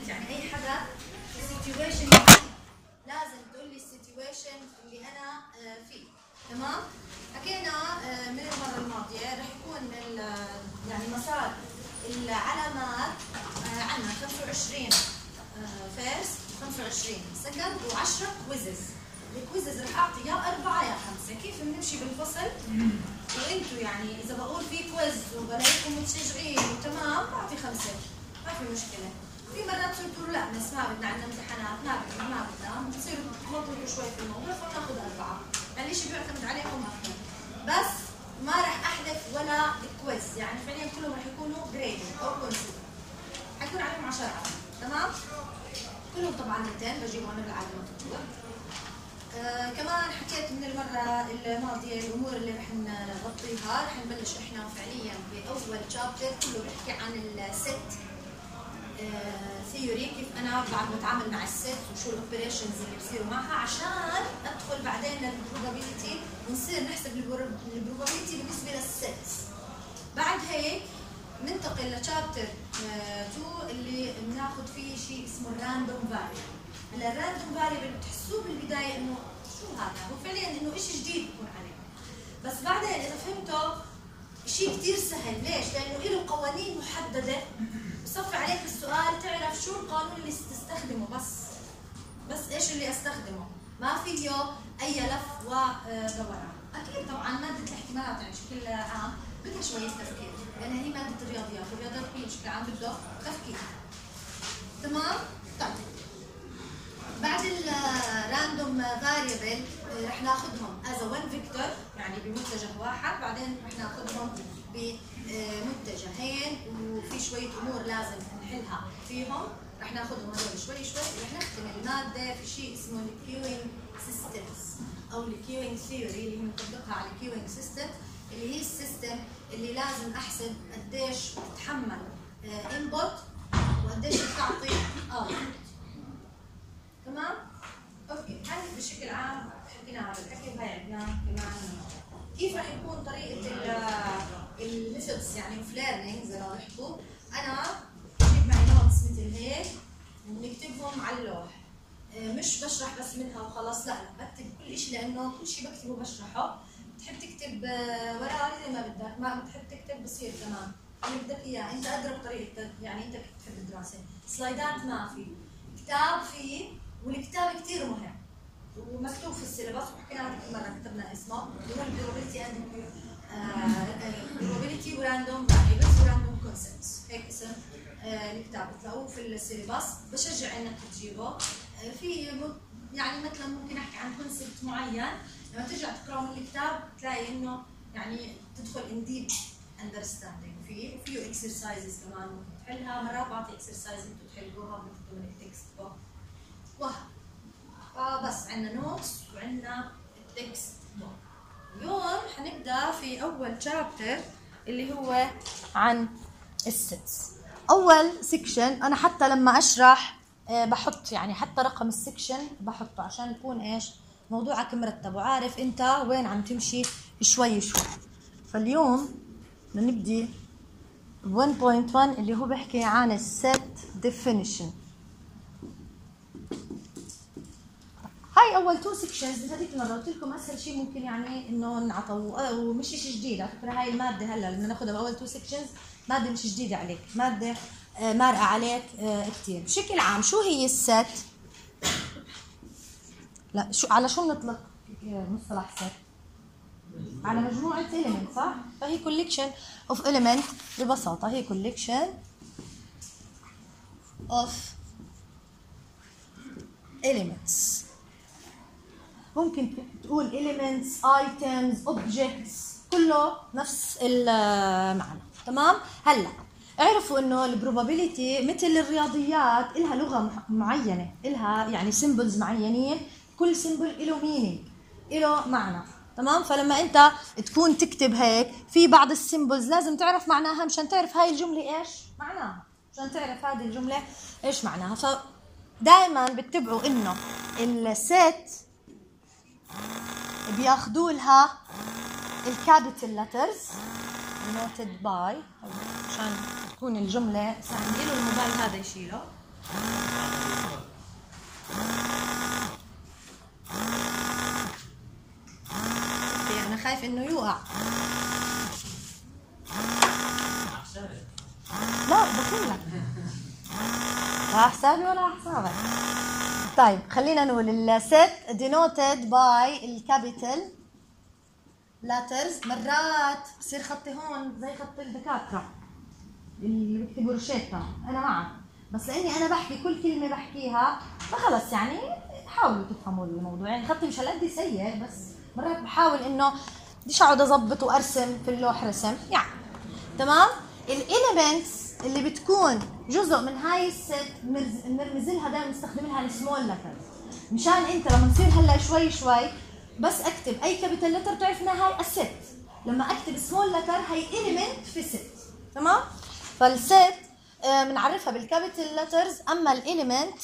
ستيتمنت، يعني اي حدا سيتويشن لازم تقول لي السيتويشن اللي انا فيه. تمام؟ حكينا من المره الماضيه رح يكون يعني مسار العلامات عندنا 25 فيرست 25 سكند و10 كويزز. الكويزز رح اعطي يا 4 يا 5. كيف بنمشي بالفصل؟ وانتم يعني اذا بقول في كويز وبلاقيكم متشجعين وتمام بعطي 5، ما في مشكله. في مرات تصيروا تقولوا لا بس ما بدنا عندنا امتحانات، ما بدنا بتصيروا تمطلوا شوي في الموضوع فبناخذ 4. يعني الشيء بيعتمد عليكم اكثر. بس ما رح احذف ولا كويز، يعني فعليا كلهم رح يكونوا جريدد او كونسيدر. حيكون عليهم 10 تمام؟ كلهم طبعا 200 بجيبهم انا بالعاده مكتوبه. كمان حكيت من المره الماضيه الامور اللي رح نغطيها. رح نبلش احنا فعليا باول شابتر كله بيحكي عن الست ثيوري، كيف انا بعد بتعامل مع الست وشو الاوبريشنز اللي بصيروا معها عشان ادخل بعدين للبروبابيلتي ونصير نحسب البروبابيلتي بالنسبه للست. بعد هيك ننتقل لشابتر 2 اللي بناخذ فيه شيء اسمه الراندوم فاريبل. هلا الراندوم فاريبل بتحسوه بالبدايه انه شو هذا؟ هو فعليا انه شيء جديد بكون عليكم، بس بعدين اذا فهمتوا شيء كثير سهل. ليش؟ لانه له قوانين محدده بصفي عليك السؤال تعرف شو القانون اللي تستخدمه. بس ايش اللي استخدمه؟ ما فيه اي لف ودوران. اكيد طبعا ماده الاحتمالات يعني بشكل عام بدها شويه تفكير، لانها هي ماده الرياضيات، والرياضيات هي بشكل عام بده تفكير. تمام؟ طيب بعد الراندوم فاريبل رح ناخذهم از 1 فيكتور يعني بمتجه واحد، بعدين رح ناخذهم بمتجهين وفي شويه امور لازم نحلها فيهم. رح ناخذهم هذول شوي شوي. رح نختم الماده في شيء اسمه الكيوينج سيستمز او الكيوينج ثيوري اللي هي بنطبقها على الكيوينج سيستم، اللي هي السيستم اللي لازم احسب قديش بتتحمل انبوت وقديش بتعطي اوتبوت. تمام؟ اوكي، هاي بشكل عام حكينا على الحكي وهي عندنا كمان كيف رح يكون طريقه الميثودز يعني اوف ليرنينج زي ما بيحكوا. انا بجيب معي نوتس مثل هيك وبنكتبهم على اللوح، مش بشرح بس منها وخلاص، لا بكتب كل شيء لانه كل شيء بكتبه بشرحه. بتحب تكتب ورقه زي ما بدك، ما بتحب تكتب بصير تمام اللي بدك اياه، انت ادرى بطريقتك، يعني انت بتحب الدراسه. سلايدات ما في، كتاب فيه، والكتاب كثير مهم ومكتوب في السيلبس وحكينا عنه كل مره كتبنا اسمه اللي هو البروبابيلتي اند بروبابيلتي وراندوم فاريبلز وراندوم كونسبتس. هيك اسم الكتاب بتلاقوه في السيلبس، بشجع انك تجيبه. في يعني مثلا ممكن احكي عن كونسبت معين لما ترجع تقراه من الكتاب تلاقي انه يعني تدخل ان ديب اندرستاندينج فيه، وفيه اكسرسايزز كمان ممكن تحلها. مرات بعطي اكسرسايز انتم تحلوها بتكتبوا من التكست بوك بس عندنا نوتس وعندنا التكست بوك. اليوم حنبدا في اول شابتر اللي هو عن السيتس. اول سيكشن انا حتى لما اشرح بحط يعني حتى رقم السيكشن بحطه عشان يكون ايش موضوعك مرتب وعارف انت وين عم تمشي شوي شوي. فاليوم بدنا نبدي 1.1 اللي هو بحكي عن السيت ديفينيشن. هاي اول تو سيكشنز. هذيك المره قلت لكم اسهل شيء ممكن يعني انه نعطوا ومش شيء جديد على فكره. هاي الماده هلا اللي بناخذها باول تو سيكشنز ماده مش جديده عليك، ماده مارقه عليك كثير. بشكل عام شو هي السيت؟ لا شو على شو بنطلق مصطلح سيت؟ على مجموعه إيليمنت صح؟ فهي كوليكشن اوف إيليمنت ببساطه، هي كوليكشن اوف إيليمنتس. ممكن تقول elements, items, objects كله نفس المعنى. تمام؟ هلا اعرفوا انه البروبابيلتي مثل الرياضيات إلها لغه معينه، إلها يعني سيمبلز معينين، كل سيمبل له مينينج، له معنى. تمام؟ فلما انت تكون تكتب هيك في بعض السيمبلز لازم تعرف معناها مشان تعرف هاي الجمله ايش معناها، مشان تعرف هذه الجمله ايش معناها. فدائما بتتبعوا انه السيت بياخذوا لها الكابيتال لترز نوتد باي عشان تكون الجمله سهله له الموبايل هذا يشيله. انا خايف انه يوقع. لا بقول لك لا حسابي ولا حسابك. طيب خلينا نقول الست denoted by الكابيتال letters. مرات بصير خطي هون زي خط الدكاترة اللي بيكتبوا روشيتا، أنا معك، بس لأني أنا بحكي كل كلمة بحكيها فخلص يعني حاولوا تفهموا الموضوع. يعني خطي مش هالقد سيء، بس مرات بحاول إنه بديش أقعد أظبط وأرسم في اللوح رسم يعني. تمام؟ الإليمنتس اللي بتكون جزء من هاي الست بنرمز لها دائما، نستخدم لها السمول لتر، مشان انت لما تصير هلا شوي شوي بس اكتب اي كابيتال لتر بتعرف انها هاي الست. لما اكتب سمول لتر هي إليمنت في ست. تمام؟ فالست بنعرفها بالكابيتال لترز، اما الإليمنت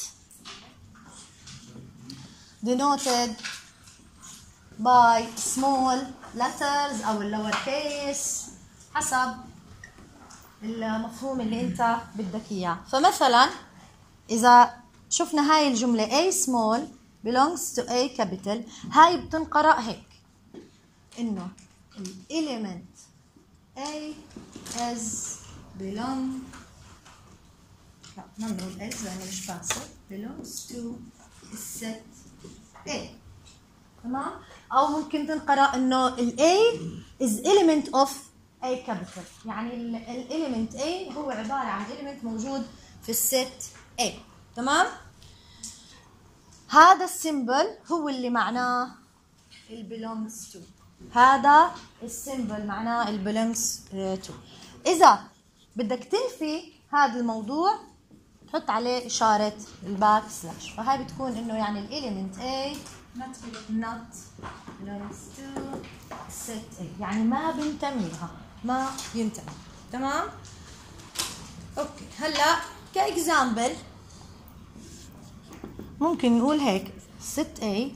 denoted by small letters او اللور كيس حسب المفهوم اللي انت بدك اياه. فمثلا اذا شفنا هاي الجمله A small belongs to A capital، هاي بتنقرأ هيك انه element A is belong، لا ما بنقول is لانه مش فاصل، belongs to set A. تمام؟ او ممكن تنقرأ انه ال A is element of A capital، يعني الإليمنت A هو عبارة عن إليمنت موجود في الست A. تمام؟ هذا السيمبل هو اللي معناه ال belongs to، هذا السيمبل معناه ال belongs to. إذا بدك تنفي هذا الموضوع تحط عليه إشارة الباك سلاش، فهاي بتكون إنه يعني الإليمنت A not belongs to set A، يعني ما بنتميها، ما ينتمي. تمام؟ اوكي هلا كاكزامبل ممكن نقول هيك set A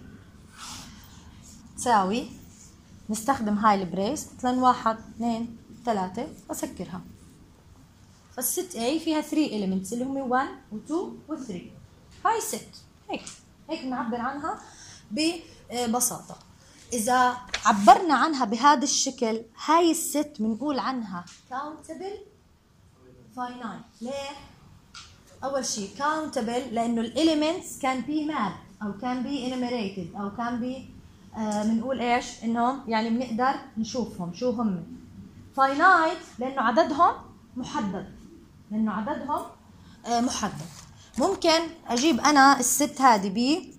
تساوي، نستخدم هاي البريس مثلا 1 2 3 واسكرها. فالست A فيها 3 elements اللي هم 1 و2 و3. هاي ست هيك بنعبر عنها ببساطة. إذا عبرنا عنها بهذا الشكل هاي الست بنقول عنها countable finite. ليه؟ أول شيء countable لأنه الإليمنتس can be mapped أو can be enumerated أو can be بنقول إيش؟ إنهم يعني بنقدر نشوفهم شو هم. finite لأنه عددهم محدد، محدد. ممكن أجيب أنا الست هذه بي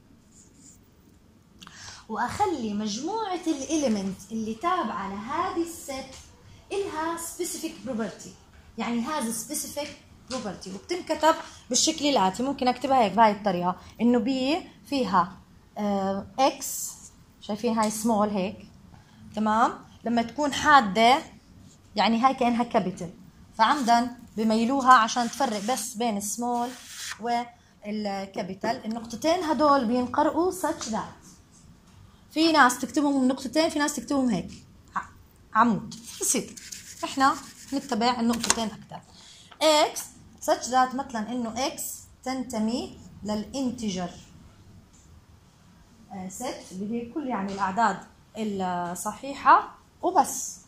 وأخلي مجموعة الإليمنت اللي تابعة لهذه الست إلها specific property، يعني هذا specific property وبتنكتب بالشكل الآتي. ممكن أكتبها هيك بهاي الطريقة، إنه B فيها X، شايفين هاي small هيك. تمام؟ لما تكون حادة يعني هاي كأنها capital، فعمدا بميلوها عشان تفرق بس بين السمول والكابيتال. النقطتين هدول بينقرأوا such that، في ناس تكتبهم نقطتين، في ناس تكتبهم هيك عمود. بسيط، احنا نتبع النقطتين اكثر. x such that مثلا انه x تنتمي للانتجر set اللي هي كل يعني الاعداد الصحيحه وبس.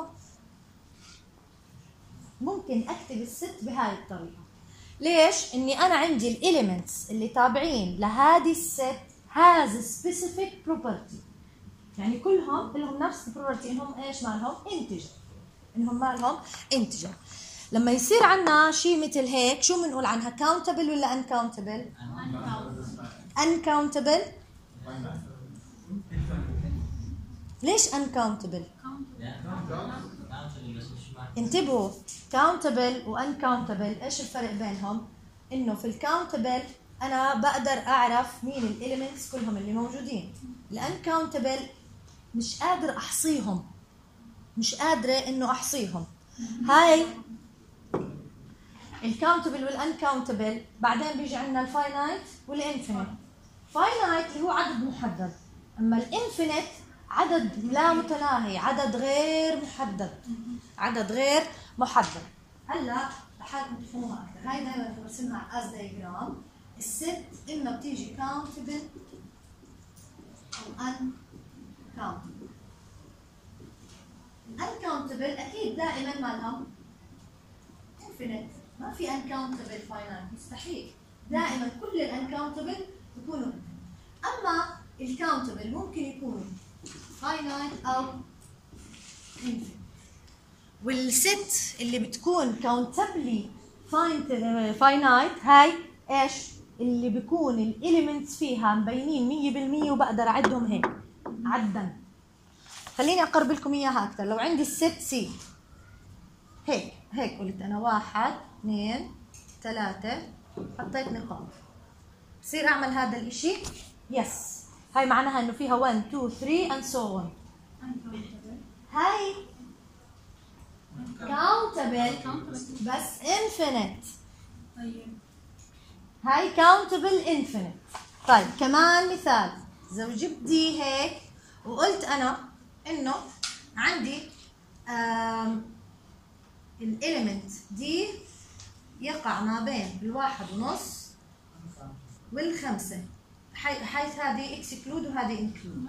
ممكن اكتب الست بهاي الطريقه. ليش؟ اني انا عندي الاليمنتس اللي تابعين لهذه الست has specific property، يعني كلهم لهم نفس البروبرتي، انهم ايش مالهم؟ انتجر، انهم مالهم انتجر. لما يصير عندنا شيء مثل هيك شو بنقول عنها؟ countable ولا uncountable؟ uncountable. ليش uncountable؟ انتبهوا، countable و uncountable ايش الفرق بينهم؟ انه في الكاونتبل انا بقدر اعرف مين الاليمنتس كلهم اللي موجودين. الانكاونتبل مش قادر احصيهم، مش قادره انه احصيهم. هاي الكاونتبل والانكاونتبل. بعدين بيجي عندنا الفاينايت والانفينيت. فاينايت اللي هو عدد محدد، اما الانفينيت عدد لا متناهي، عدد غير محدد، عدد غير محدد. هلا رح حالكم تفهموها اكثر. هاي دائما برسمها از دايجرام. الست اما بتيجي كاونتبل او ان كاونتبل. الانكاونتبل اكيد دائما مالهم انفينيت، ما في انكاونتبل فاينايت، مستحيل. دائما كل الانكاونتبل يكونوا اما الكاونتبل ممكن يكونوا فاينايت او انفينيت. والست اللي بتكون كاونتبلي فاينايت هاي ايش؟ اللي بيكون الاليمنتس فيها مبينين 100% وبقدر اعدهم هيك عدا. خليني اقرب لكم اياها اكثر. لو عندي الست سي هيك قلت انا 1 2 3 حطيت نقاط، بصير اعمل هذا الاشي يس. هاي معناها انه فيها 1 2 3 and so on. هاي countable بس infinite. طيب هاي countable infinite. طيب كمان مثال، لو جبت دي هيك وقلت انا انه عندي الاليمنت دي يقع ما بين 1.5 وال5، حيث هذه اكسكلود وهذه انكلود.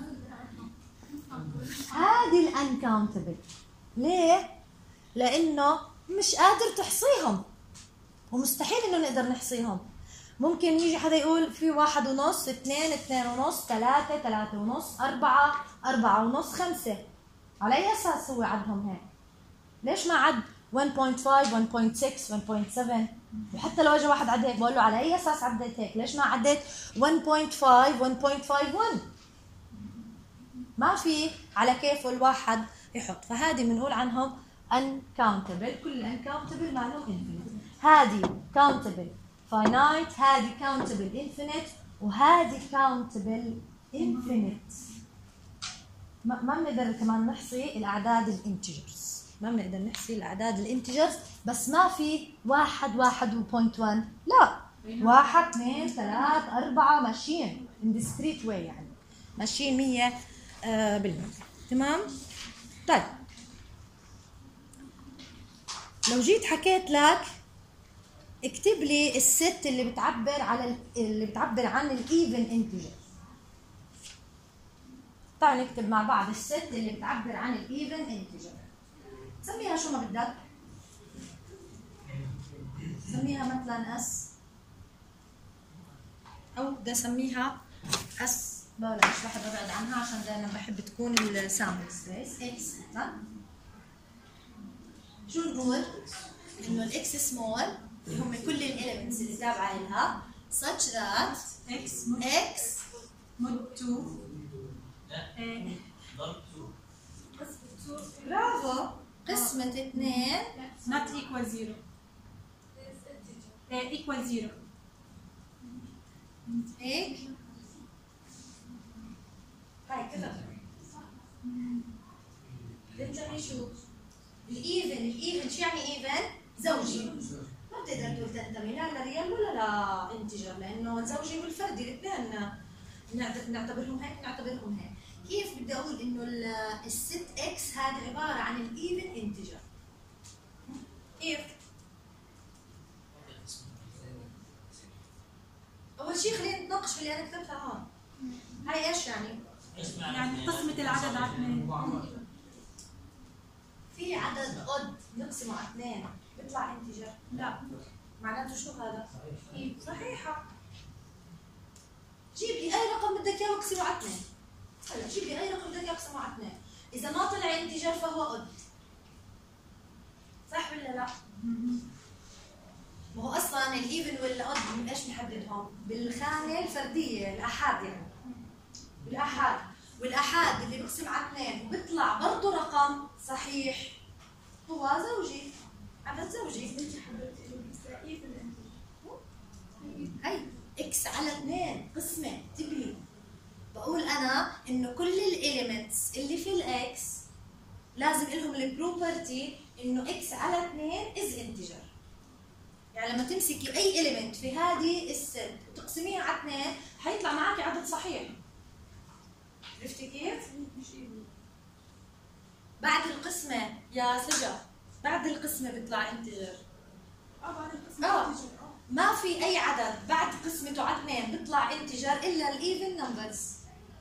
هذه الانكاونتبل. ليه؟ لانه مش قادر تحصيهم ومستحيل انه نقدر نحصيهم. ممكن يجي حدا يقول في 1.5 2 2.5 3 3.5 4 4.5 5. على اي اساس هو عدهم هيك؟ ليش ما عد 1.5 1.6 1.7؟ وحتى لو اجى واحد عد هيك بقول له على اي اساس عديت هيك؟ ليش ما عديت 1.5 1.51؟ ما في على كيفه الواحد يحط. فهذه بنقول عنهم uncountable. كل uncountable معناه infinite. هذه countable finite، هذه countable infinite، وهذه countable infinite. ما بنقدر كمان نحصي الاعداد الانتجرز، ما بنقدر نحصي الاعداد الانتجرز، بس ما في 1 1.1، لا 1 2 3 4 ماشيين in discrete way، يعني ماشيين 100%. تمام؟ طيب لو جيت حكيت لك اكتب لي الست اللي بتعبر عن الايفن انتجر. تعالوا نكتب مع بعض الست اللي بتعبر عن الايفن انتجر. سميها شو ما بدك. سميها مثلا اس، او بدي اسميها اس بلاش، بحب ابعد عنها عشان دائما بحب تكون السامبل سبيس اكس مثلا. شو نقول؟ انه الاكس سمول اللي هم كل الاليمنتس اللي تابعه لها such that x مود 2 برافو قسمة 2 not equal 0 equal 0 هيك. هاي كذا بنسميه شو؟ الايفن شو يعني ايفن؟ زوجي. ما بتقدر تقول تنتمي لا لريال ولا لا انتجر، لانه الزوجي والفردي الاثنين نعتبرهم هيك. كيف بدي اقول انه الست اكس هذا عباره عن الايفن انتجر؟ كيف؟ اول شيء خلينا نتناقش في اللي انا كتبتها هون. هاي ايش يعني؟ يعني قسمة العدد على 2. في عدد اود نقسمه على 2 بيطلع انتجر؟ لا معناته شو هذا؟ صحيحه. جيب لي اي رقم بدك اياه واقسمه على 2. هلا جيب لي اي رقم بدك اياه واقسمه على 2. اذا ما طلع انتجر فهو اود. صح ولا لا؟ ما هو اصلا الايفن والاود ايش بنحددهم؟ بالخانه الفرديه، الاحاد يعني. بالاحاد، والاحاد اللي بقسم على 2 وبيطلع برضه رقم صحيح هو زوجي، عدد زوجي. هي اكس على 2 قسمه تبلي. بقول انا انه كل الاليمنتس اللي في الاكس لازم لهم البروبرتي انه اكس على 2 از انتجر. يعني لما تمسكي اي اليمنت في هذه الست وتقسميها على 2 حيطلع معك عدد صحيح. عرفتي كيف؟ بعد القسمه يا سجا، بعد القسمه بيطلع انتجر. ما في اي عدد بعد قسمته على 2 بيطلع انتجر الا الايفن نمبرز،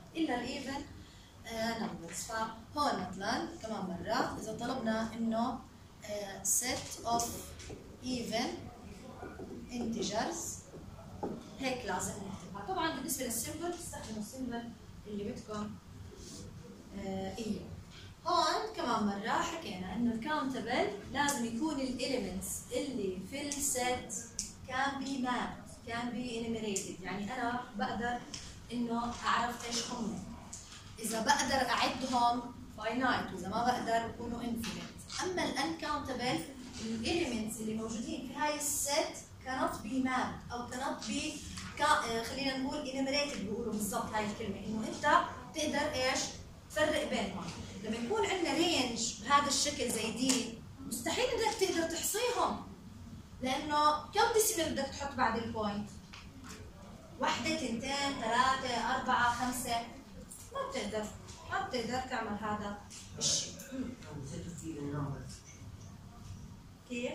فهون مثلا كمان مره اذا طلبنا انه set of even integers هيك لازم نكتبها. طبعا بالنسبه للسيمبل تستخدموا السيمبل اللي بدكم اياه. هون كمان مرة حكينا انه الكاونتبل لازم يكون الاليمنتس اللي في الست كان بي ماب كان بي انيميريتد، يعني انا بقدر انه اعرف ايش هم. اذا بقدر اعدهم فاينايت واذا ما بقدر بكونوا انفينيت. اما الانكاونتبل الاليمنتس اللي موجودين في هاي الست cannot be mapped او cannot be خلينا نقول enumerated بيقولوا بالضبط هاي الكلمه، انه انت تقدر ايش تفرق بينهم. لما يكون عندنا رينج بهذا الشكل زي دي مستحيل انك تقدر تحصيهم، لانه كم ديسيمل بدك تحط بعد البوينت؟ وحده، 2، 3، 4، 5، ما بتقدر تعمل هذا الشيء. كيف؟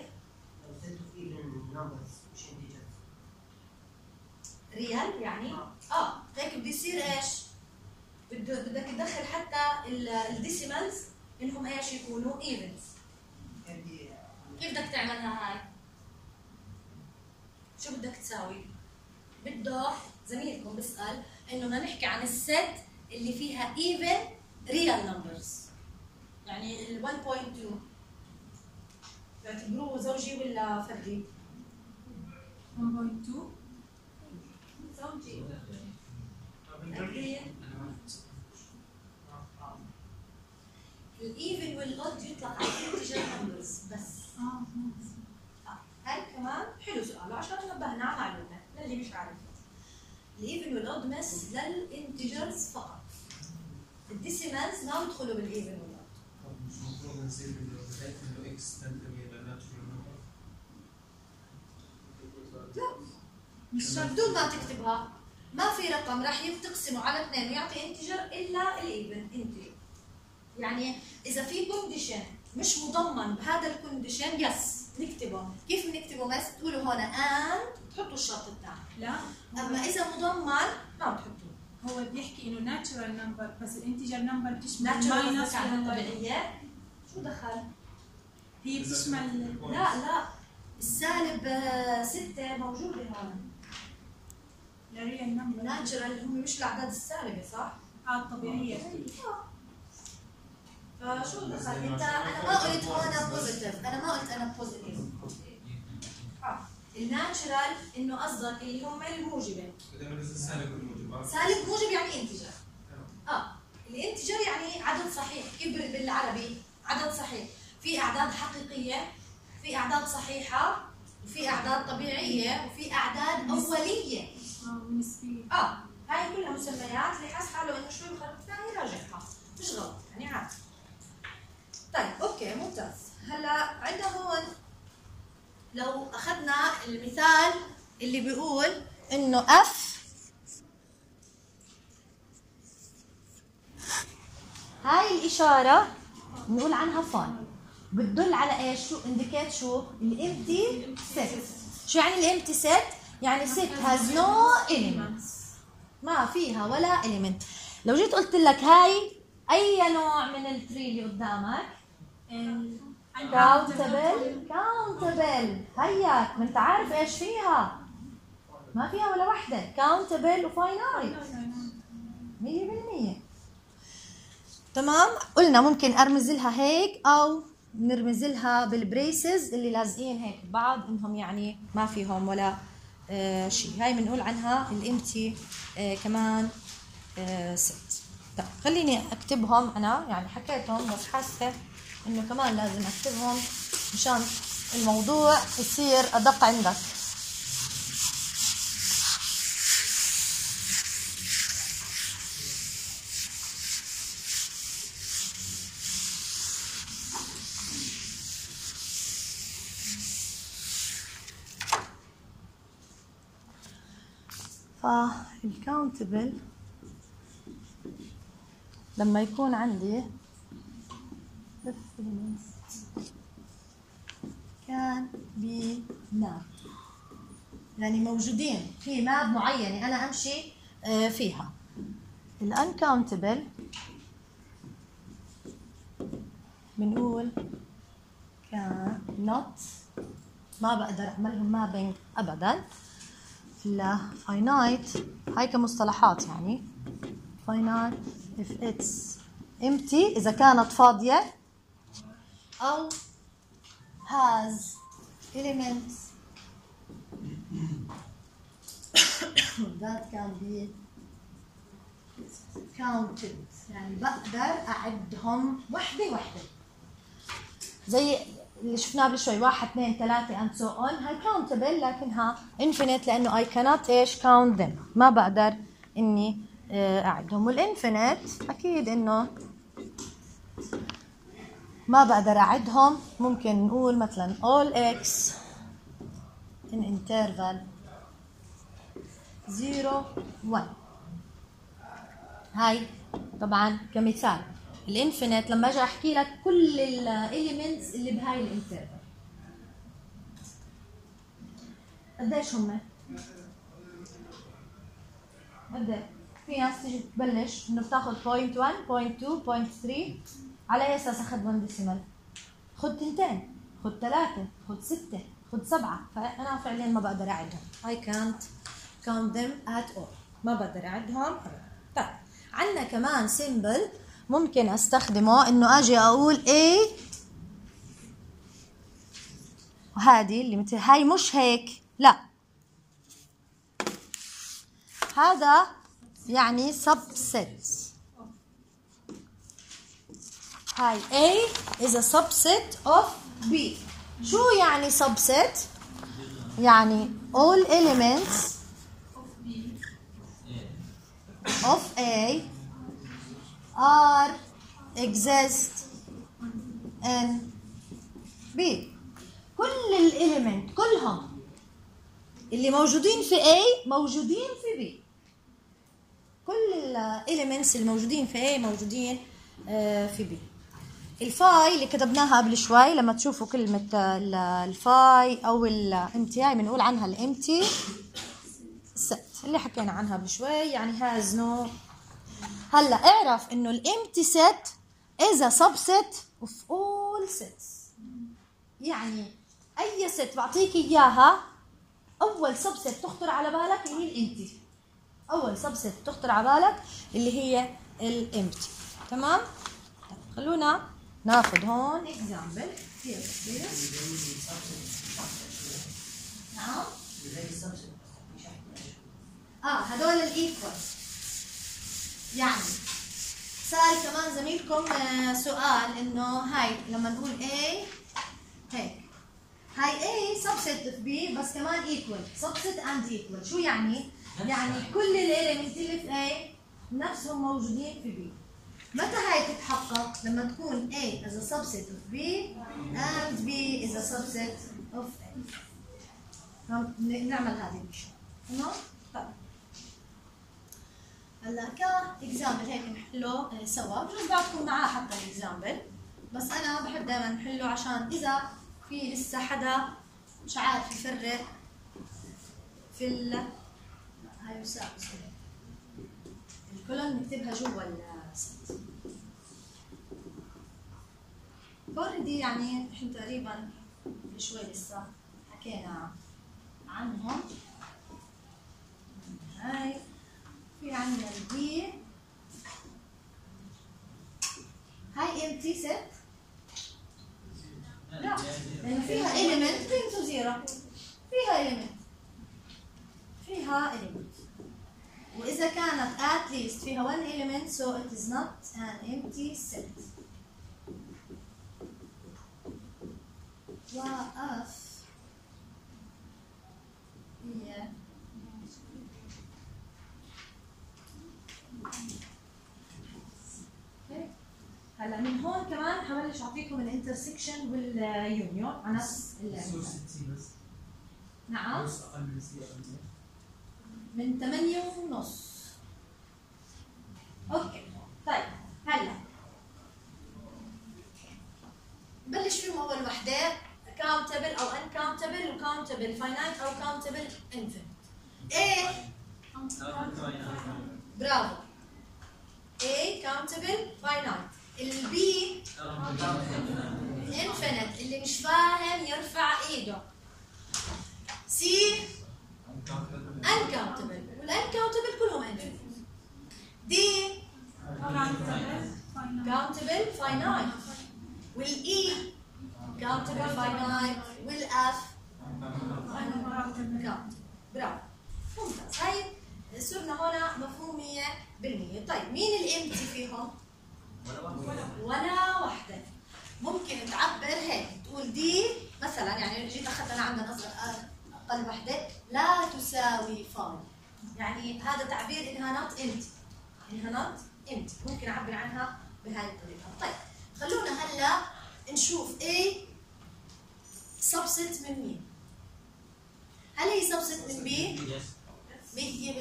ريال يعني؟ هيك بده يصير ايش؟ بدك تدخل حتى الديسيمالز انهم ايش يكونوا ايفنز. كيف بدك تعملها هاي؟ شو بدك تساوي؟ بده زميلكم بيسأل انه بدنا نحكي عن الست اللي فيها even real numbers، يعني ال 1.2 تعتبروه زوجي ولا فردي؟ 1.2 زوجي. أكيد. الايفن والاود يطلق على الانتجر نمبرز بس. هاي كمان حلو سؤاله عشان نبهنا على معلومه للي مش عارف. الايفن والاود بس للانتجرز فقط. الديسيمالز ما بيدخلوا بالايفن والاود. مش المفروض نصير انه اكس تنتمي للناتشورال نمبر؟ لا مش شرط بدون ما تكتبها. ما في رقم راح تقسمه على 2 ويعطي انتجر الا الايفن انتجر. يعني اذا في كونديشن مش مضمن بهذا الكونديشن يس نكتبه. كيف بنكتبه بس؟ بتقولوا هون اند تحطوا الشرط الثاني. لا اما اذا مضمن ما بتحطوه. هو بيحكي انه ناتشورال نمبر بس الانتجر نمبر بتشمل ناتشورال الماينس طبيعيه. شو دخل؟ هي بتشمل لا السالب 6 موجوده هون. الريال نمبر ناتشورال هم مش الاعداد السالبه صح؟ الطبيعيه. فشو دخل انت؟ انا ما قلت هون بوزيتيف، انا ما قلت انا بوزيتيف. الناتشرال انه قصدك اللي هم الموجبه. سالب موجب يعني انتجر. الانتجر يعني عدد صحيح. كيف بالعربي؟ عدد صحيح. في اعداد حقيقيه، في اعداد صحيحه، وفي اعداد طبيعيه، وفي اعداد اوليه. ونسبيه. هاي كلها مسميات اللي حاس حاله انه شوي مخرب ثاني راجعها، مش غلط يعني عادي. طيب اوكي ممتاز. هلا عندنا هون لو اخذنا المثال اللي بيقول انه اف هاي الاشاره بنقول عنها فان بتدل على ايش؟ شو انديكيت؟ شو الامتي سيت. شو يعني الامتي سيت؟ يعني سيت هاز نو elements، ما فيها ولا element. لو جيت قلت لك هاي اي نوع من التري اللي قدامك؟ كاونتبل. هياك ما انت عارف ايش فيها؟ ما فيها ولا وحده. كاونتبل وفاينايت 100%. تمام. قلنا ممكن ارمز لها هيك او نرمز لها بالبريسز اللي لازقين هيك ببعض انهم يعني ما فيهم ولا شيء. هاي بنقول عنها الامتي كمان ست. طيب خليني اكتبهم انا، يعني حكيتهم بس حاسه انه كمان لازم اكتبهم مشان الموضوع يصير ادق عندك. فالكاونتبل لما يكون عندي can be ماب، يعني موجودين في ماب معينة أنا أمشي فيها. الانكاونتبل بنقول cannot، ما بقدر أعملهم مابينج أبدا. لا finite هاي كمصطلحات يعني finite if it's empty إذا كانت فاضية أو has elements that can be counted، يعني بقدر أعدهم وحدة وحدة زي اللي شفناه بشوي 1 2 3 and so on. هاي countable لكنها infinite لأنه I cannot إيش count them، ما بقدر إني أعدهم. والinfinite أكيد إنه ما بقدر أعدهم. ممكن نقول مثلا all x in interval 0 1. هاي طبعا كمثال. الانفينيت لما اجي احكي لك كل الاليمنتس اللي بهاي الانترفال قديش هم؟ قديش؟ في ناس تيجي تبلش انه بتاخذ 0.1 0.2 0.3 على اي اساس اخذ 1 ديسيمال؟ خذ 2 خذ 3 خذ 6 خذ 7. فانا فعليا ما بقدر اعدهم. I can't count them at all، ما بقدر اعدهم ابدا. طيب عندنا كمان سيمبل ممكن استخدمه انه اجي اقول A، وهذه اللي مثل هاي مش هيك، لا هذا يعني subset. هاي A is a subset of B. شو يعني subset؟ يعني all elements of A are exist in B. كل الاليمنت كلهم اللي موجودين في A موجودين في B. كل الاليمنتس اللي موجودين في A موجودين في B. الفاي اللي كتبناها قبل شوي لما تشوفوا كلمة الفاي أو الامتي، هاي بنقول عنها الامتي set اللي حكينا عنها قبل شوي، يعني has no. هلا اعرف انه الامتي set is a subset of all sets. يعني اي ست بعطيك اياها اول subset تخطر على بالك اللي هي الامتي. اول subset تخطر على بالك اللي هي الامتي. تمام؟ خلونا ناخذ هون example كثير بسيط. نعم هدول الايكوال. يعني سأل كمان زميلكم سؤال انه هاي لما نقول A هيك، هاي A subset of B بس كمان equal subset and equal. شو يعني؟ يعني كل الاليمنت اللي في A نفسهم موجودين في B. متى هاي تتحقق؟ لما تكون A as a subset of B and B is a subset of A. نعمل هذه المشكلة. تمام؟ طيب هلا كإكزامبل هيك نحله سوا، بجوز بعضكم معاه حتى الإكزامبل، بس أنا بحب دائما نحله عشان إذا في لسه حدا مش عارف يفرق في هاي مساء الكولن نكتبها جوا الست. اوريدي يعني احنا تقريبا شوي لسه حكينا عنهم. هاي في عندنا البي، هاي empty set. لا لأنه فيها element into zero، فيها element وإذا كانت at least فيها one element so it is not an empty set. وأف هي هلا من هون كمان حبلش اعطيكم الانترسكشن واليونيون على نفس نعم من 8.5. اوكي طيب هلا بلش فيهم اول وحده كان countable او uncountable وcountable finite او countable infinite. A برافو. A countable finite. B infinite اللي مش فاهم يرفع ايده. C uncountable والuncountable كلهم infinite. D countable finite والE countable finite والF countable. برافو ممتاز. هاي صرنا هنا مفهومية بالمية. طيب مين الامتي فيهم؟ ولا واحدة. ممكن تعبر هيك تقول دي مثلا، يعني جيت اخذت انا عندنا اقل وحدة لا تساوي 5، يعني هذا تعبير انها نوت امتي، انها نوت امتي، ممكن اعبر عنها بهاي الطريقة. طيب خلونا هلا نشوف A سبست من مين؟ هل هي سبست من B؟ 100%.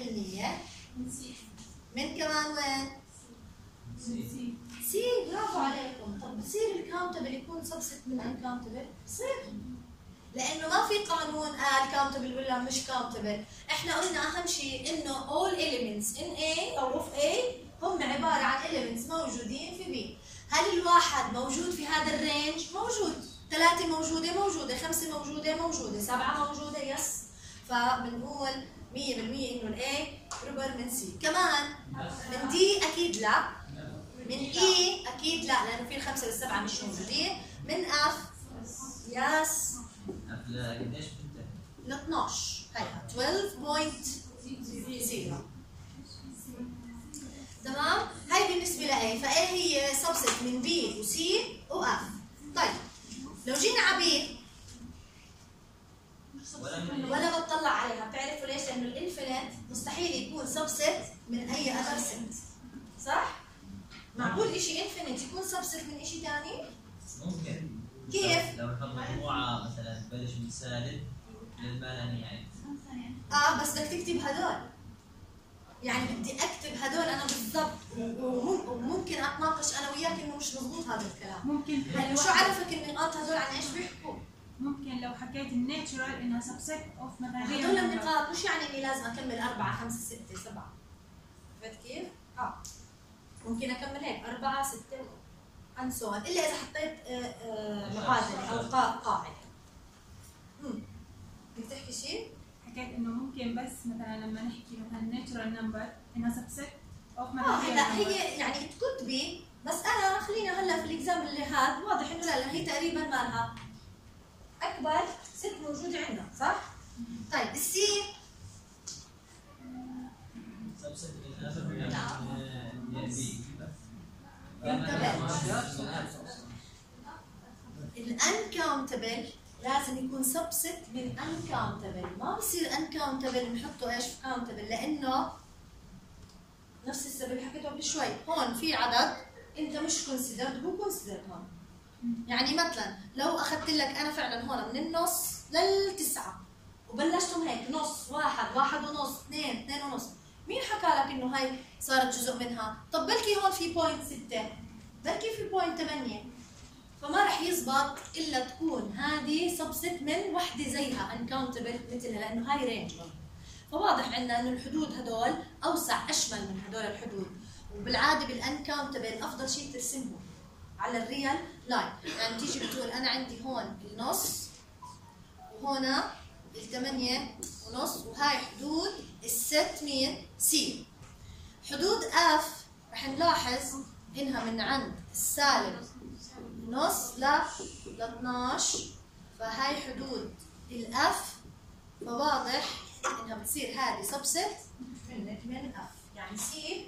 من كمان وين؟ سي. برافو عليكم. طب بصير الكاونتبل يكون سبست من انكاونتبل؟ بصير، لانه ما في قانون قال كاونتبل ولا مش كاونتبل. احنا قلنا اهم شيء انه all elements in A او of A هم عباره عن elements موجودين في B. هل الواحد موجود في هذا الرينج؟ موجود. 3 موجوده، 5 موجوده، 7 موجوده، يس. فبنقول 100% انه الاي اكبر من سي. كمان من دي اكيد لا، من اي اكيد لا لانه في الخمسه والسبعه مش موجودين. من اف يس قديش بتنتهي؟ ل 12 هيها 12.0. تمام؟ هاي بالنسبه لاي. فاي هي سبست من بي وسي واف. طيب لو جينا على بي ولا بطلع عليها. بتعرفوا ليش؟ لانه الانفينيت مستحيل يكون سبست من اي اذر ست، صح؟ معقول شيء انفينيت يكون سبست من شيء ثاني؟ ممكن. كيف؟ لو نحط مجموعة مثلا تبلش من سالب للما لا نهاية. بس بدك تكتب هدول. يعني بدي اكتب هدول انا بالضبط، وممكن اتناقش انا وياك انه مش مضبوط هذا الكلام. ممكن هلا شو عرفك النقاط هدول عن ايش بيحكوا؟ ممكن لو حكيت الناتشورال انها سبسيت اوف مثلا هدول النقاط مش يعني اني لازم اكمل 4 5 6 7. عرفت كيف؟ ممكن اكمل هيك 4 6 عن سؤال، الا اذا حطيت معادله او قاعده. بدك تحكي شيء؟ حكيت انه ممكن بس مثلا لما نحكي مثلا ناتشورال نمبر انها سبسيت اوف مثلا هلا هي يعني تكتبي، بس انا خلينا هلا في الاكزام اللي هذا واضح انه لا هي تقريبا مالها اكبر ست موجوده عندنا، صح؟ طيب السي سبست الانكاونتبل لازم يكون سبست من انكاونتبل. ما بصير انكاونتبل بنحطه ايش في كاونتبل، لانه نفس السبب حكيته قبل شوي. هون في عدد انت مش كونسيدرد، هو كونسيدرد هون. يعني مثلا لو اخذت لك انا فعلا هون من النص للتسعه وبلشتم هيك نص، 1 1 ونص 2 2 ونص، مين حكى لك انه هاي صارت جزء منها؟ طب بلكي هون في بوينت 6، بلكي في بوينت 8، فما رح يزبط الا تكون هذه سبست من وحده زيها انكاونتبل مثلها، لانه هاي رينج. فواضح عندنا انه الحدود هدول اوسع اشمل من هدول الحدود. وبالعاده بالانكاونتبل افضل شيء ترسمهم على الريال لاين. يعني تيجي بتقول انا عندي هون النص وهنا الثمانية ونص، وهاي حدود الست مين؟ سي. حدود اف رح نلاحظ انها من عند السالب نص ل 12، فهاي حدود الاف. فواضح انها بتصير هذه سبست من اف، يعني سي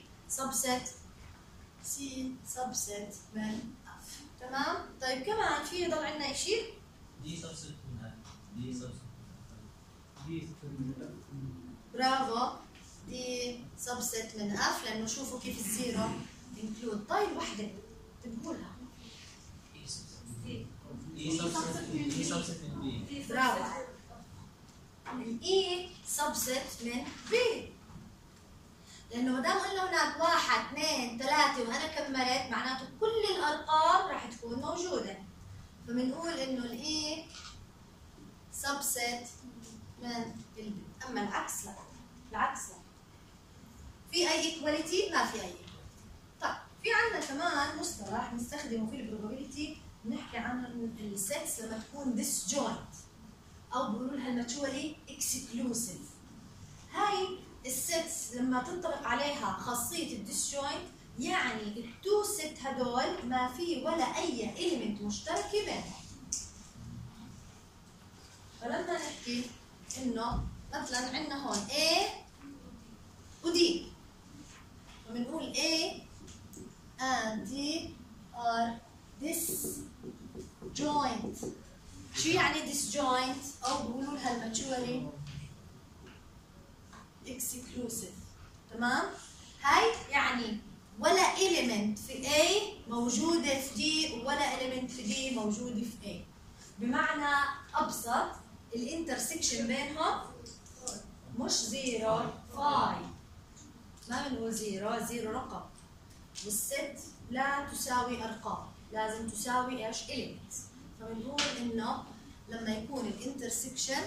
سبست من اف. تمام؟ طيب كمان في يضل عندنا شيء؟ دي سبست من هذا، دي سبست برافو، دي سبست من اف، لانه شوفوا كيف الزيرو انكلود. طيب وحده تقولها. اي سبست من بي. برافو. الاي سبست من بي، لانه ما دام قلنا هناك 1 2 3 وانا كملت، معناته كل الارقام راح تكون موجوده. فبنقول انه الاي سبست من البي. اما العكس لا، العكس لا. في اي ايكواليتي؟ ما في اي equality. طيب في عندنا كمان مصطلح نستخدمه في البروبابيلتي، بنحكي عن السيتس لما تكون disjoint او بيقولوا لها الماتشوري اكسكلوسيف. هاي السيتس لما تنطبق عليها خاصيه الديسجوينت يعني التو سيت هدول ما في ولا اي اليمنت مشتركه بينهم. فلما نحكي انه مثلا عندنا هون A و D، فبنقول A and D are disjoint. شو يعني disjoint؟ او بيقولوا لها الماتشوري exclusive. تمام؟ هاي يعني ولا element في A موجودة في D ولا element في D موجودة في A. بمعنى أبسط الانترسكشن بينهم مش 0 5، ما بنقول 0 رقم، والست لا تساوي أرقام، لازم تساوي ايش؟ elements. فبنقول إنه لما يكون الانترسكشن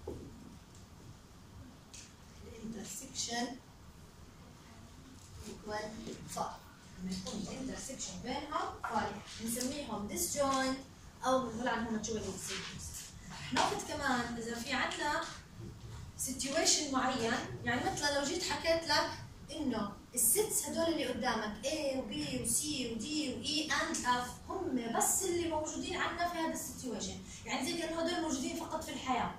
equal 5، لما يكون الانترسكشن بينهم 5 بنسميهم disjoint او بنقول عنهم matchوري exclusive. ناخذ كمان اذا في عندنا situation معين، يعني مثلا لو جيت حكيت لك انه الستس هدول اللي قدامك A و B و C و D و E and F هم بس اللي موجودين عندنا في هذا السيتويشن، يعني زي كانه هدول موجودين فقط في الحياه.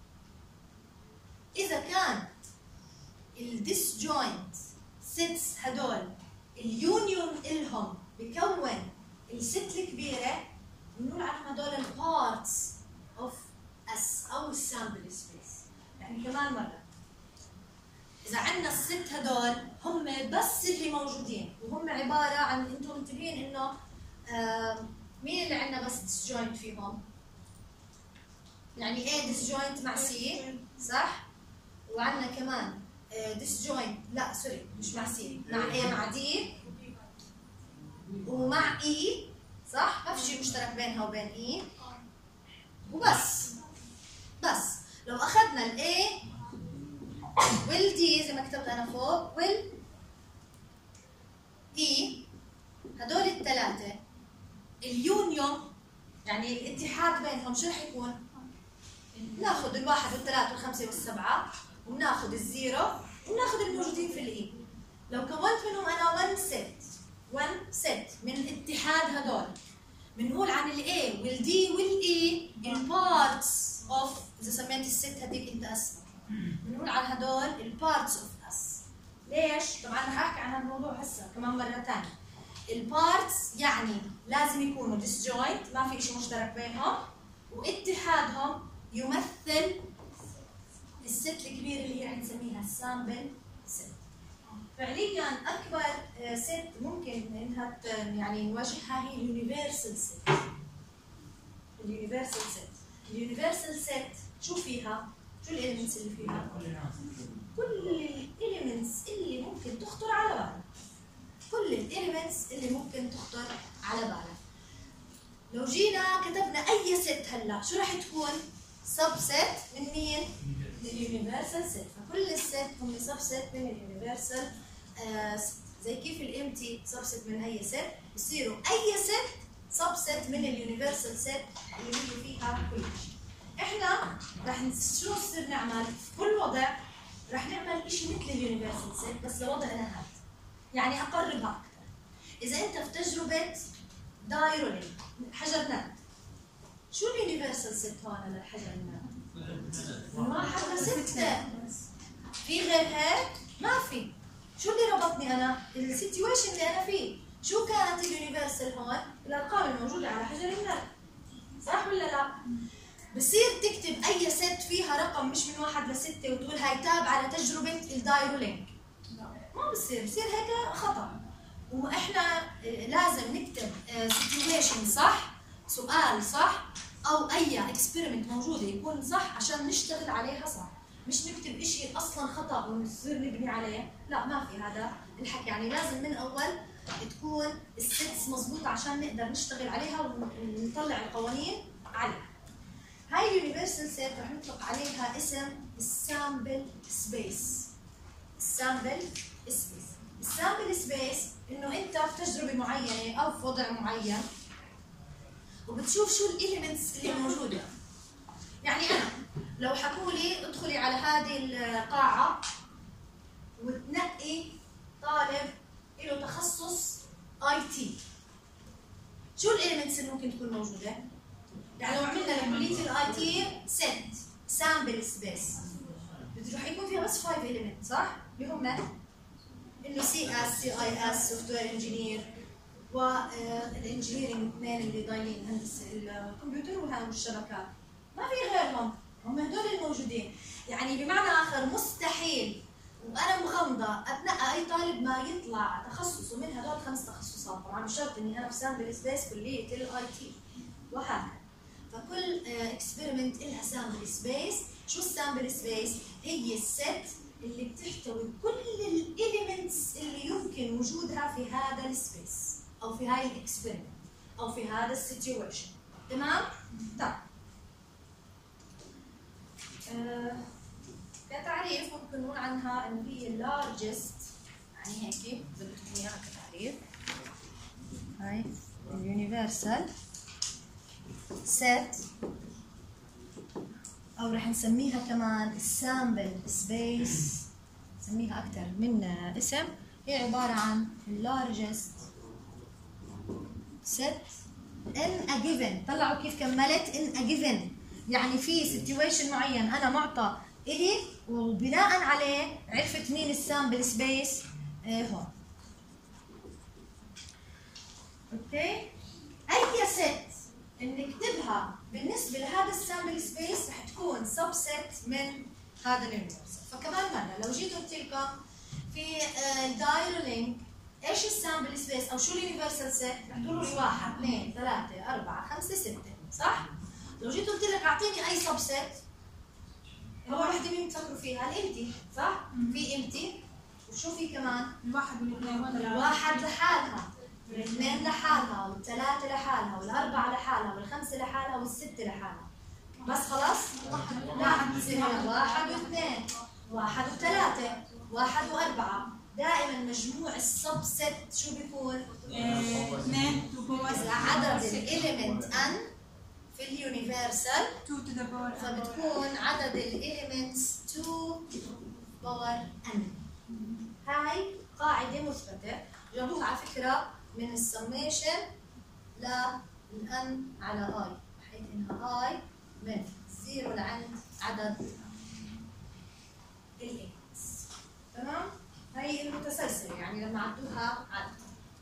اذا كان الديسجوينت ستس هدول اليونيون الهم بكون الست الكبيره، بنقول عنهم هدول البارتس اوف اس او السامبل سبيس. يعني كمان مره اذا عندنا الست هدول هم بس اللي موجودين، وهم عباره عن، انتم منتبهين انه مين اللي عندنا بس ديسجوينت فيهم؟ يعني A ديسجوينت مع C صح؟ وعندنا كمان disjoint، لا سوري مش مع C، مع A مع D ومع E صح؟ ما في شيء مشترك بينها وبين E وبس. بس لو اخذنا ال A وال D زي ما كتبت انا فوق وال E، هدول الثلاثة اليونيون يعني الاتحاد بينهم شو رح يكون؟ ناخذ الواحد والثلاثة والخمسة والسبعة وناخذ الزيرو وناخذ الموجودين في الاي. لو كونت منهم انا 1 ست من اتحاد هدول، بنقول عن الاي والدي والاي البارتس اوف، اذا سميت الست هذيك انت اسمها، بنقول عن هدول البارتس اوف اس. ليش؟ طبعا رح احكي عن الموضوع هسه كمان مره ثانيه. البارتس يعني لازم يكونوا ديسجوينت، ما في شيء مشترك بينهم، واتحادهم يمثل الست الكبيره اللي هي رح نسميها السامبل ست. فعليا اكبر ست ممكن انها يعني نواجهها هي اليونيفرسال ست. اليونيفرسال ست، اليونيفرسال ست شو فيها؟ شو الاليمنتس اللي فيها؟ كل الاليمنتس اللي ممكن تخطر على بالك. كل الاليمنتس اللي ممكن تخطر على بالك. لو جينا كتبنا اي ست هلا شو رح تكون؟ سبست من مين؟ من اليونيفرسال ست. فكل الست هم سبست من اليونيفرسال زي كيف الامتي سبست من هي ست، بصيروا اي ست سبست من اليونيفرسال ست اللي هي فيها كل شيء. احنا رح شو نصير نعمل؟ في كل وضع رح نعمل شيء مثل اليونيفرسال ست بس لوضعنا هذا، يعني اقربها اكثر. اذا انت في تجربه دايرولينج حجر نات، شو اليونيفرسال ست هون للحجر النات؟ من 1 ل 6. في غير هيك؟ ما في. شو اللي ربطني انا؟ السيتويشن اللي انا فيه. شو كانت اليونيفرسال هون؟ الارقام الموجوده على حجر النات. صح ولا لا؟ بصير تكتب اي ست فيها رقم مش من 1 ل 6 وتقول هاي تابعه لتجربه الدايرولينج. ما بصير هيك خطا. واحنا لازم نكتب سيتويشن صح، سؤال صح، او اي اكسبيرمنت موجوده يكون صح عشان نشتغل عليها صح، مش نكتب شيء اصلا خطا ونصير نبني عليه. لا ما في هذا الحكي. يعني لازم من اول تكون الستس مضبوطه عشان نقدر نشتغل عليها ونطلع القوانين عليها. هاي اليونيفرسال سيت رح نطلق عليها اسم السامبل سبيس. السامبل سبيس. السامبل سبيس انه انت في تجربه معينه او في وضع معين وبتشوف شو الاليمنتس اللي موجوده. يعني انا لو حكوا لي ادخلي على هذه القاعه وتنقي طالب له تخصص اي تي، شو الاليمنتس اللي ممكن تكون موجوده؟ يعني لو عملنا لكليه الاي تي سيت سامبل سبيس رح يكون فيها بس 5 اليمنت، صح؟ اللي هم انه سي اس، سي اي اس، سوفت وير انجينير، والانجينيرنج اثنين اللي ضايلين هندسه الكمبيوتر والشبكات. ما في غيرهم، هم هدول الموجودين. يعني بمعنى اخر مستحيل وانا مغمضه اتنقى اي طالب ما يطلع تخصصه من هدول 5 تخصصات. طبعا مش شرط اني انا في سامبل سبيس كليه الاي تي وهكذا. فكل اكسبيرمنت لها سامبل سبيس. شو السامبل سبيس؟ هي الست اللي بتحتوي كل الاليمنتس اللي يمكن وجودها في هذا السبيس او في هاي الاكسبيرمنت او في هذا السيتويشن. تمام؟ طيب كتعريف ممكن نقول عنها انه هي largest، يعني هيك بدكم اياها كتعريف، هاي اليونيفرسال سيت او رح نسميها كمان السامبل سبيس، نسميها اكثر من اسم. هي عباره عن largest set in a given. طلعوا كيف كملت in a given، يعني في سيتويشن معين انا معطى الي وبناء عليه عرفت مين السامبل سبيس هون. اوكي، اي ست نكتبها بالنسبه لهذا السامبل سبيس رح تكون سبست من هذا اليونيفرسال. فكمان مره لو جيت قلت لكم في الدايرلينج ايش السامبل سبيس او شو اليونيفرسال سيت، رح تقولوا لي 1 2 3 4 5 6، صح؟ لو جيت قلت لك اعطيني اي سبست، اول وحده مين بتفكروا فيها؟ الامتي، صح؟ في امتي وشو في كمان؟ الواحد والاثنين الواحد لحالها، والاثنين لحالها، والثلاثه لحالها، والاربعه لحالها، والخمسه لحالها، والسته لحالها. بس خلاص؟ لا، بصير 1 و2 1 و3 1 و4. دائما مجموع السب ست شو بيكون؟ 2 to power اذا عدد الاليمنت ان في اليونيفرسال 2 to the power فبتكون عدد الاليمنتس 2 باور ان. هاي قاعده مثبته جابوها على فكره من السميشن للان على اي، بحيث انها اي من 0 لعند عدد الاليمنتس. تمام؟ هي المتسلسله، يعني لما عدوها عدد.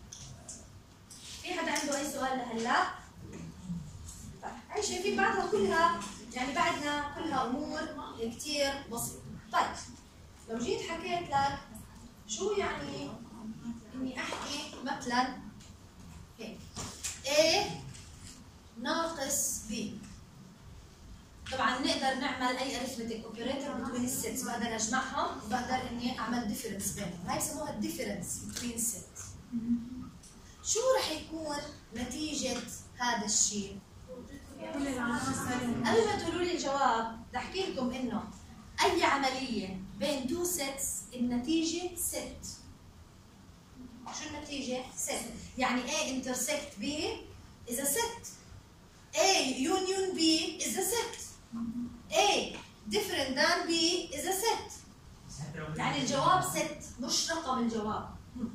في حدا عنده اي سؤال لهلا؟ هاي شايفين بعدها كلها، يعني بعدنا كلها امور كثير بسيطه. طيب لو جيت حكيت لك شو يعني اني احكي مثلا هيك A ناقص B، طبعا نقدر نعمل اي اريثمتيك اوبريتور بين السيتس، بقدر اجمعهم وبقدر اني اعمل ديفرنس بينهم، هاي بسموها الديفرنس بين سيتس. شو رح يكون نتيجه هذا الشيء؟ قبل ما تقولوا لي الجواب بدي احكي لكم انه اي عمليه بين تو سيتس النتيجه ست. شو النتيجه؟ ست. يعني A intersect B is a set. A union B is a set. A different than B is a set. يعني الجواب ست مش رقم الجواب.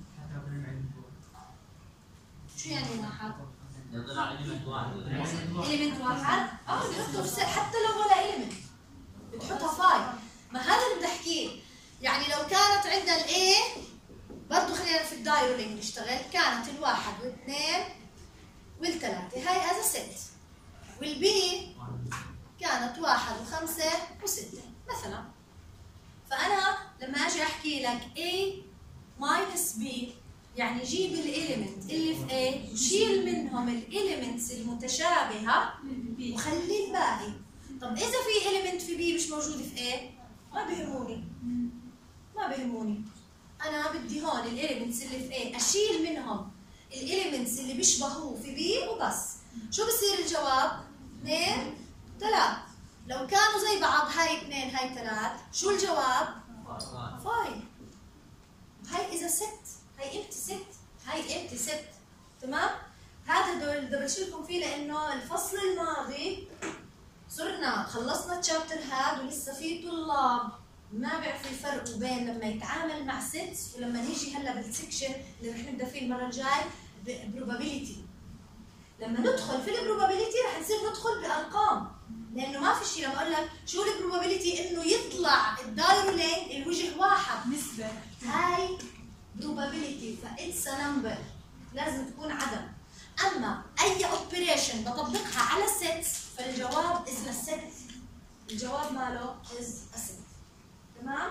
شو يعني واحد؟ يطلع إليمنت واحد. إليمنت واحد؟ بتحطه في حتى لو ولا إليمنت بتحطها فاي. ما هذا اللي بدي احكيه. يعني لو كانت عندنا الA برضه خلينا في الدايرلينج نشتغل، كانت الواحد والاثنين والثلاثة هاي از ست، والبي كانت 1 و5 و6 مثلا. فأنا لما أجي أحكي لك A minus B يعني جيب الإليمنت اللي في A وشيل منهم الإليمنتس المتشابهة وخلي الباقي. طب إذا في إليمنت في B مش موجود في A ما بيهموني. أنا بدي هون الإليمنتس اللي في A أشيل منهم الإليمنتس اللي بيشبهوه في B وبس. شو بصير الجواب؟ 2 3. لو كانوا زي بعض هاي 2 هاي 3 شو الجواب؟ 5. هاي إذا ست، هاي امتى ست، هاي امتى ست. تمام؟ هذا دول بدي بشيلكم فيه لأنه الفصل الماضي صرنا خلصنا الشابتر هذا ولسه في طلاب ما بيعرفوا يفرقوا بين لما يتعامل مع سيتس ولما نيجي هلا بالسكشن اللي رح نبدا فيه المره الجاي بروبابيليتي. لما ندخل في البروبابيليتي رح نصير ندخل بارقام، لانه ما في شيء لما اقول لك شو البروبابيليتي انه يطلع الدايرولينج الوجه واحد، نسبة. هاي بروبابيليتي فإتس نمبر لازم تكون عدد. اما اي اوبريشن بطبقها على سيتس فالجواب از الست، الجواب ماله از الست. تمام؟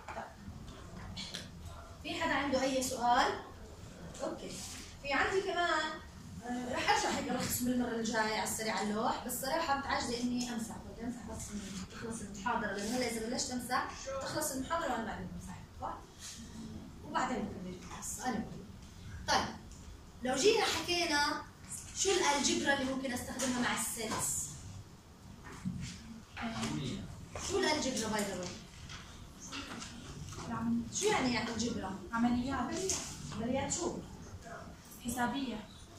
في حدا عنده اي سؤال؟ اوكي. في عندي كمان رح ارجع هيك الخص بالمره الجايه على السريع على اللوح، بس صراحه متعجزه اني امسح، بدي امسح بس تخلص المحاضره، لانه هلا اذا بلشت امسح تخلص المحاضره وانا بعدين بمسح، صح؟ وبعدين بكمل الحصه انا بقول. طيب لو جينا حكينا شو الالجبرا اللي ممكن استخدمها مع السيتس؟ شو الالجبرا باي ذا واي؟ شو يعني الجبرا؟ عمليات شو؟ حسابية.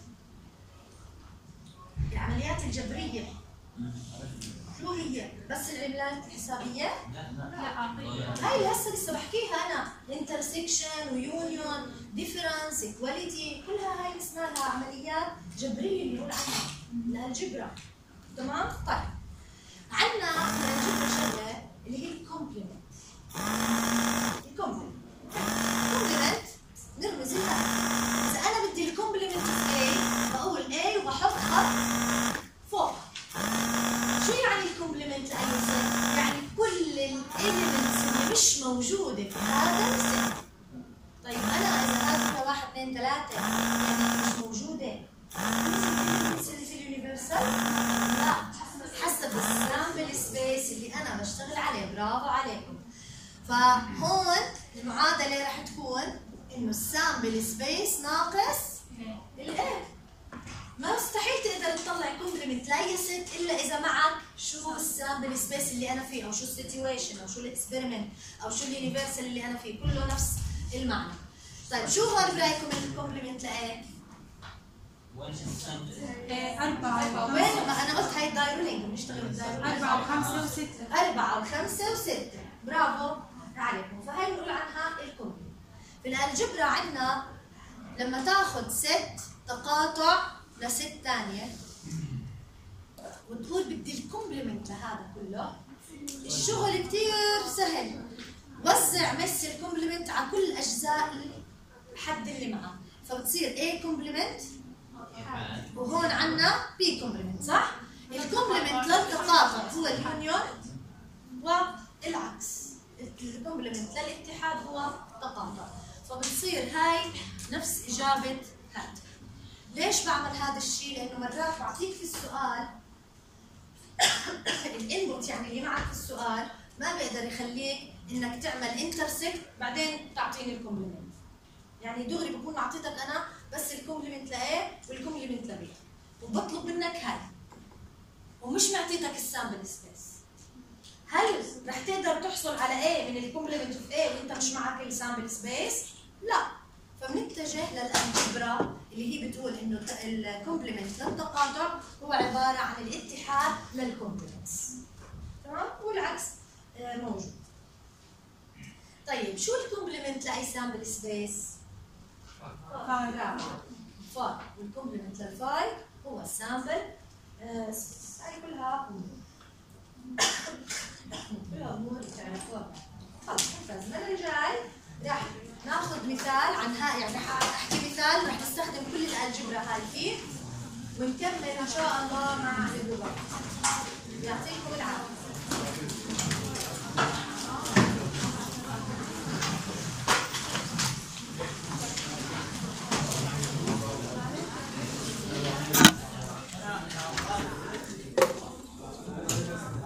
العمليات الجبرية. شو هي؟ بس العمليات الحسابية؟ لا. هاي هسه لسه بحكيها أنا، انترسكشن ويونيون، ديفرنس، ايكواليتي، كلها هاي اسمها لها عمليات جبرية اللي بنقول عنها الجبرا. تمام؟ طيب عندنا الجبرا شغلة اللي هي الكومبلمنت. الكومبلمنت نرمز لها. إذا أنا بدي الكومبلمنت في A بقول A وبحط خط فوق. شو يعني الكومبلمنت لأي ست؟ يعني كل الإليمنتس اللي مش موجودة في هذا الست. طيب أنا إذا هذا 1 2 3 يعني مش موجودة، الإليمنتس اللي في اليونيفرسال؟ لا، حسب السامبل سبيس اللي أنا بشتغل عليه. برافو عليكم. فهون المعادلة رح تكون إنه السامبل سبيس ناقص الإيه. ما مستحيل تقدر تطلع كومبلمنت لاي ست الا اذا معك شو السامبل سبيس اللي انا فيه، او شو السيتويشن، او شو الاكسبيرمنت، او شو اليونيفرسال اللي انا فيه، كله نفس المعنى. طيب شو هون برايكم الكومبلمنت لايه؟ وين السامبل؟ 4 وين ما انا قلت هاي الدايرولينج بنشتغل بالدايرولينج 4 و5 و6. 4 و5 و6. برافو عليكم. فهي بنقول عنها الكومبلمنت. في الالجبرا عندنا لما تاخذ ست تقاطع لست ثانيه وتقول بدي الكومبلمنت لهذا كله، الشغل كثير سهل. وزع مس الكومبلمنت على كل اجزاء الحد اللي معه، فبتصير A كومبلمنت وهون عندنا B كومبلمنت، صح؟ الكومبلمنت للتقاطع هو اليونيون والعكس، الكومبلمنت للاتحاد هو تقاطع، فبتصير هاي نفس اجابه هاد. ليش بعمل هذا الشيء؟ لانه مرات بعطيك في السؤال الانبوت يعني اللي معك في السؤال ما بيقدر يخليك انك تعمل انترسكت بعدين تعطيني الكومبلمنت. يعني دغري بكون اعطيتك انا بس الكومبلمنت لايه والكومبلمنت لبي وبطلب منك هاي ومش معطيتك السامبل سبيس. هل رح تقدر تحصل على ايه من الكومبلمنت في ايه وانت مش معك السامبل سبيس؟ لا. فبنتجه للالجبرا اللي هي بتقول انه الكومبلمنت للتقاطع هو عباره عن الاتحاد للكومبلمنتس. تمام؟ والعكس موجود. طيب شو الكومبلمنت لاي سامبل سبيس؟ فاي. والكومبلمنت للفاي هو السامبل سبيس. هاي كلها امور بتعرفوها. خلص ممتاز. المره الجاي راح ناخذ مثال عن هاي، يعني احكي مثال رح نستخدم كل الالجبرا هاي فيه ونكمل ان شاء الله مع الروبوت. يعطيكم العافيه.